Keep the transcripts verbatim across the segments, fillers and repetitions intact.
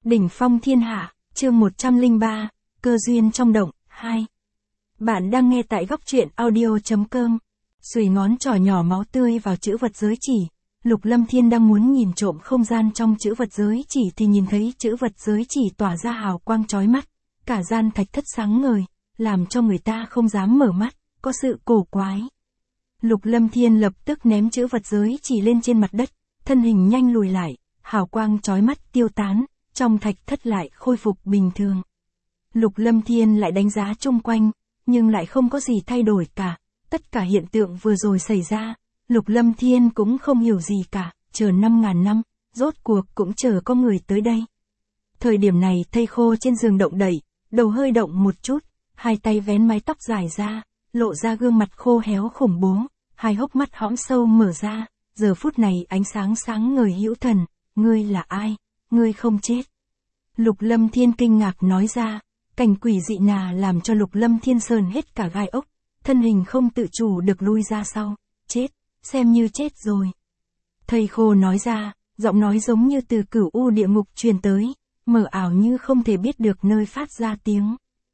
Đỉnh phong thiên hạ, chương một trăm lẻ ba, cơ duyên trong động, hai. Bạn đang nghe tại góc truyện audio.com. Xuề ngón trỏ nhỏ máu tươi vào chữ vật giới chỉ. Lục Lâm Thiên đang muốn nhìn trộm không gian trong chữ vật giới chỉ thì nhìn thấy chữ vật giới chỉ tỏa ra hào quang chói mắt. Cả gian thạch thất sáng ngời, làm cho người ta không dám mở mắt, có sự cổ quái. Lục Lâm Thiên lập tức ném chữ vật giới chỉ lên trên mặt đất, thân hình nhanh lùi lại, hào quang chói mắt tiêu tán, trong thạch thất lại khôi phục bình thường. Lục Lâm Thiên lại đánh giá chung quanh, nhưng lại không có gì thay đổi cả, tất cả hiện tượng vừa rồi xảy ra, Lục Lâm Thiên cũng không hiểu gì cả, chờ năm ngàn năm, rốt cuộc cũng chờ có người tới đây. Thời điểm này thây khô trên giường động đậy, đầu hơi động một chút, hai tay vén mái tóc dài ra, lộ ra gương mặt khô héo khủng bố, hai hốc mắt hõm sâu mở ra, giờ phút này ánh sáng sáng ngời hữu thần, ngươi là ai, ngươi không chết. Lục Lâm Thiên kinh ngạc nói ra, cảnh quỷ dị nà làm cho Lục Lâm Thiên sờn hết cả gai ốc, thân hình không tự chủ được lui ra sau, chết, xem như chết rồi. Thầy khô nói ra, giọng nói giống như từ cửu u địa ngục truyền tới, mờ ảo như không thể biết được nơi phát ra tiếng.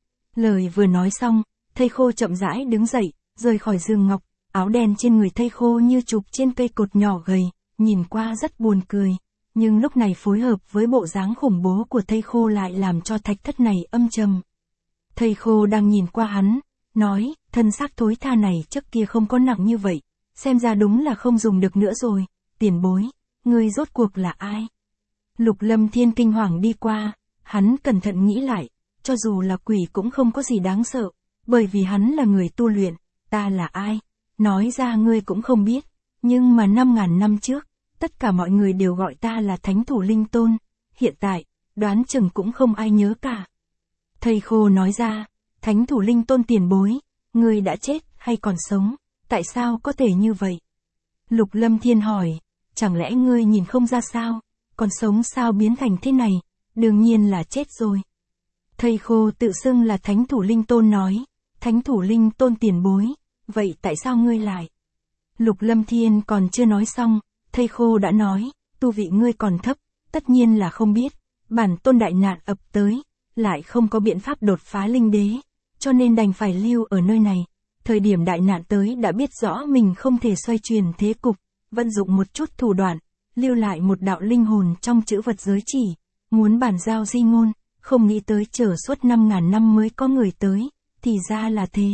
Lời vừa nói xong, thầy khô chậm rãi đứng dậy, rời khỏi giường ngọc, áo đen trên người thầy khô như chụp trên cây cột nhỏ gầy, nhìn qua rất buồn cười. Nhưng lúc này phối hợp với bộ dáng khủng bố của thây khô lại làm cho thạch thất này âm trầm. Thây khô đang nhìn qua hắn, nói, thân xác thối tha này trước kia không có nặng như vậy, xem ra đúng là không dùng được nữa rồi, tiền bối, ngươi rốt cuộc là ai? Lục Lâm Thiên kinh hoàng đi qua, hắn cẩn thận nghĩ lại, cho dù là quỷ cũng không có gì đáng sợ, bởi vì hắn là người tu luyện, ta là ai? Nói ra ngươi cũng không biết, nhưng mà năm ngàn năm trước, tất cả mọi người đều gọi ta là Thánh Thủ Linh Tôn, hiện tại, đoán chừng cũng không ai nhớ cả. Thầy khô nói ra, Thánh Thủ Linh Tôn tiền bối, ngươi đã chết hay còn sống, tại sao có thể như vậy? Lục Lâm Thiên hỏi, chẳng lẽ ngươi nhìn không ra sao, còn sống sao biến thành thế này, đương nhiên là chết rồi. Thầy khô tự xưng là Thánh Thủ Linh Tôn nói, Thánh Thủ Linh Tôn tiền bối, vậy tại sao ngươi lại? Lục Lâm Thiên còn chưa nói xong, thầy khô đã nói, tu vị ngươi còn thấp, tất nhiên là không biết, bản tôn đại nạn ập tới, lại không có biện pháp đột phá linh đế, cho nên đành phải lưu ở nơi này. Thời điểm đại nạn tới đã biết rõ mình không thể xoay chuyển thế cục, vận dụng một chút thủ đoạn, lưu lại một đạo linh hồn trong chữ vật giới chỉ, muốn bàn giao di ngôn, không nghĩ tới chờ suốt năm ngàn năm mới có người tới, thì ra là thế.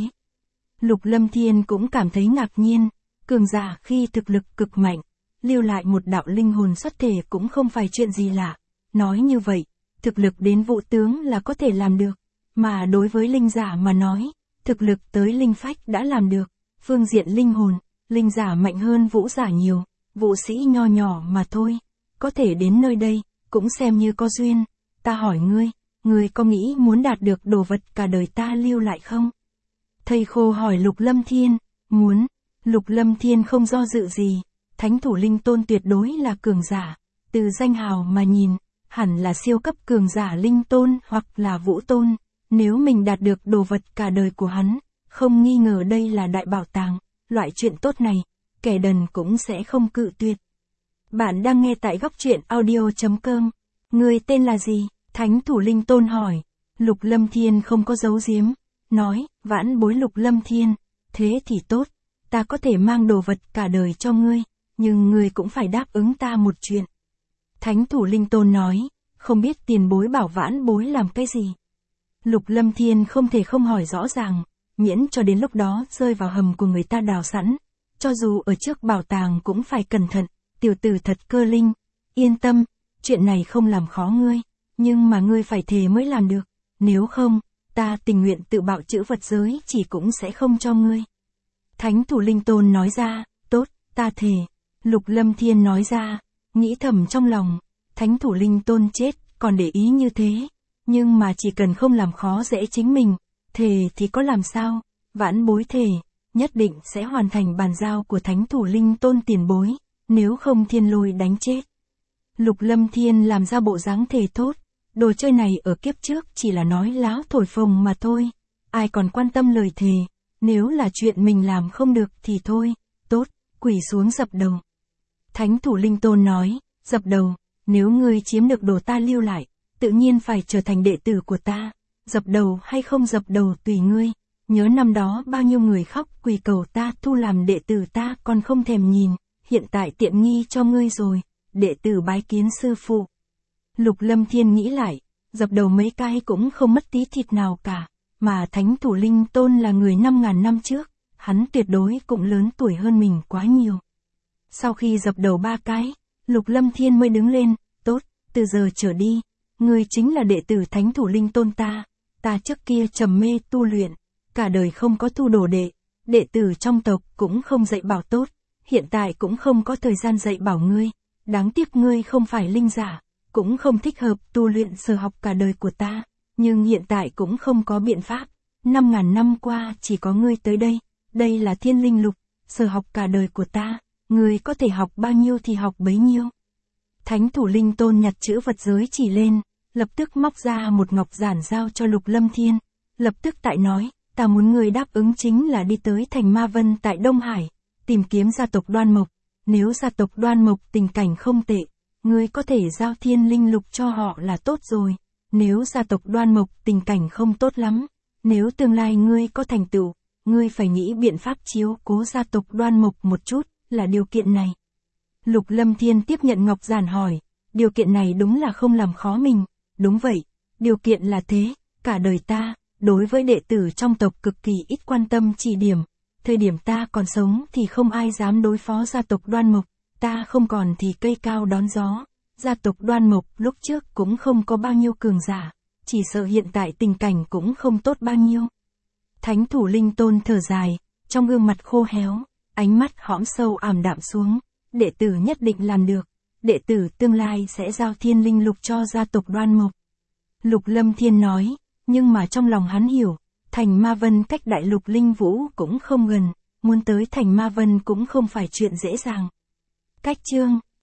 Lục Lâm Thiên cũng cảm thấy ngạc nhiên, cường giả khi thực lực cực mạnh, lưu lại một đạo linh hồn xuất thể cũng không phải chuyện gì lạ. Nói như vậy, thực lực đến vũ tướng là có thể làm được, mà đối với linh giả mà nói, thực lực tới linh phách đã làm được. Phương diện linh hồn, linh giả mạnh hơn vũ giả nhiều, vũ sĩ nho nhỏ mà thôi, có thể đến nơi đây, cũng xem như có duyên. Ta hỏi ngươi, ngươi có nghĩ muốn đạt được đồ vật cả đời ta lưu lại không? Thầy khô hỏi Lục Lâm Thiên, muốn. Lục Lâm Thiên không do dự gì. Thánh Thủ Linh Tôn tuyệt đối là cường giả, từ danh hào mà nhìn, hẳn là siêu cấp cường giả Linh Tôn hoặc là Vũ Tôn, nếu mình đạt được đồ vật cả đời của hắn, không nghi ngờ đây là đại bảo tàng, loại chuyện tốt này, kẻ đần cũng sẽ không cự tuyệt. Bạn đang nghe tại góc truyện audio.com, người tên là gì? Thánh Thủ Linh Tôn hỏi, Lục Lâm Thiên không có giấu giếm, nói, vãn bối Lục Lâm Thiên, thế thì tốt, ta có thể mang đồ vật cả đời cho ngươi. Nhưng ngươi cũng phải đáp ứng ta một chuyện. Thánh Thủ Linh Tôn nói, không biết tiền bối bảo vãn bối làm cái gì. Lục Lâm Thiên không thể không hỏi rõ ràng, miễn cho đến lúc đó rơi vào hầm của người ta đào sẵn. Cho dù ở trước bảo tàng cũng phải cẩn thận, tiểu tử thật cơ linh. Yên tâm, chuyện này không làm khó ngươi, nhưng mà ngươi phải thề mới làm được. Nếu không, ta tình nguyện tự bạo chữ vật giới chỉ cũng sẽ không cho ngươi. Thánh Thủ Linh Tôn nói ra, tốt, ta thề. Lục Lâm Thiên nói ra, nghĩ thầm trong lòng, Thánh Thủ Linh Tôn chết, còn để ý như thế, nhưng mà chỉ cần không làm khó dễ chính mình, thề thì có làm sao, vãn bối thề, nhất định sẽ hoàn thành bàn giao của Thánh Thủ Linh Tôn tiền bối, nếu không thiên lôi đánh chết. Lục Lâm Thiên làm ra bộ dáng thề thốt, đồ chơi này ở kiếp trước chỉ là nói láo thổi phồng mà thôi, ai còn quan tâm lời thề, nếu là chuyện mình làm không được thì thôi, tốt, quỳ xuống dập đầu. Thánh Thủ Linh Tôn nói, dập đầu, nếu ngươi chiếm được đồ ta lưu lại, tự nhiên phải trở thành đệ tử của ta, dập đầu hay không dập đầu tùy ngươi. Nhớ năm đó bao nhiêu người khóc quỳ cầu ta thu làm đệ tử ta còn không thèm nhìn, hiện tại tiện nghi cho ngươi rồi, đệ tử bái kiến sư phụ. Lục Lâm Thiên nghĩ lại, dập đầu mấy cái cũng không mất tí thịt nào cả, mà Thánh Thủ Linh Tôn là người năm ngàn năm trước, hắn tuyệt đối cũng lớn tuổi hơn mình quá nhiều. Sau khi dập đầu ba cái, Lục Lâm Thiên mới đứng lên, tốt, từ giờ trở đi, ngươi chính là đệ tử Thánh Thủ Linh Tôn ta, ta trước kia trầm mê tu luyện, cả đời không có thu đồ đệ, đệ tử trong tộc cũng không dạy bảo tốt, hiện tại cũng không có thời gian dạy bảo ngươi, đáng tiếc ngươi không phải linh giả, cũng không thích hợp tu luyện sở học cả đời của ta, nhưng hiện tại cũng không có biện pháp, năm ngàn năm qua chỉ có ngươi tới đây, đây là thiên linh lục, sở học cả đời của ta, ngươi có thể học bao nhiêu thì học bấy nhiêu. Thánh Thủ Linh Tôn nhặt chữ vật giới chỉ lên, lập tức móc ra một ngọc giản giao cho Lục Lâm Thiên, lập tức tại nói, ta muốn ngươi đáp ứng chính là đi tới thành Ma Vân tại Đông Hải, tìm kiếm gia tộc Đoan Mộc, nếu gia tộc Đoan Mộc tình cảnh không tệ, ngươi có thể giao thiên linh lục cho họ là tốt rồi, nếu gia tộc Đoan Mộc tình cảnh không tốt lắm, nếu tương lai ngươi có thành tựu, ngươi phải nghĩ biện pháp chiếu cố gia tộc Đoan Mộc một chút, là điều kiện này. Lục Lâm Thiên tiếp nhận ngọc giản hỏi, điều kiện này đúng là không làm khó mình, đúng vậy, điều kiện là thế, cả đời ta, đối với đệ tử trong tộc cực kỳ ít quan tâm chỉ điểm, thời điểm ta còn sống thì không ai dám đối phó gia tộc Đoan Mộc, ta không còn thì cây cao đón gió, gia tộc Đoan Mộc lúc trước cũng không có bao nhiêu cường giả, chỉ sợ hiện tại tình cảnh cũng không tốt bao nhiêu. Thánh Thủ Linh Tôn thở dài, trong gương mặt khô héo, ánh mắt hõm sâu ảm đạm xuống, đệ tử nhất định làm được, đệ tử tương lai sẽ giao thiên linh lục cho gia tộc Đoan Mộc. Lục Lâm Thiên nói, nhưng mà trong lòng hắn hiểu, thành Ma Vân cách đại lục Linh Vũ cũng không gần, muốn tới thành Ma Vân cũng không phải chuyện dễ dàng. Cách chương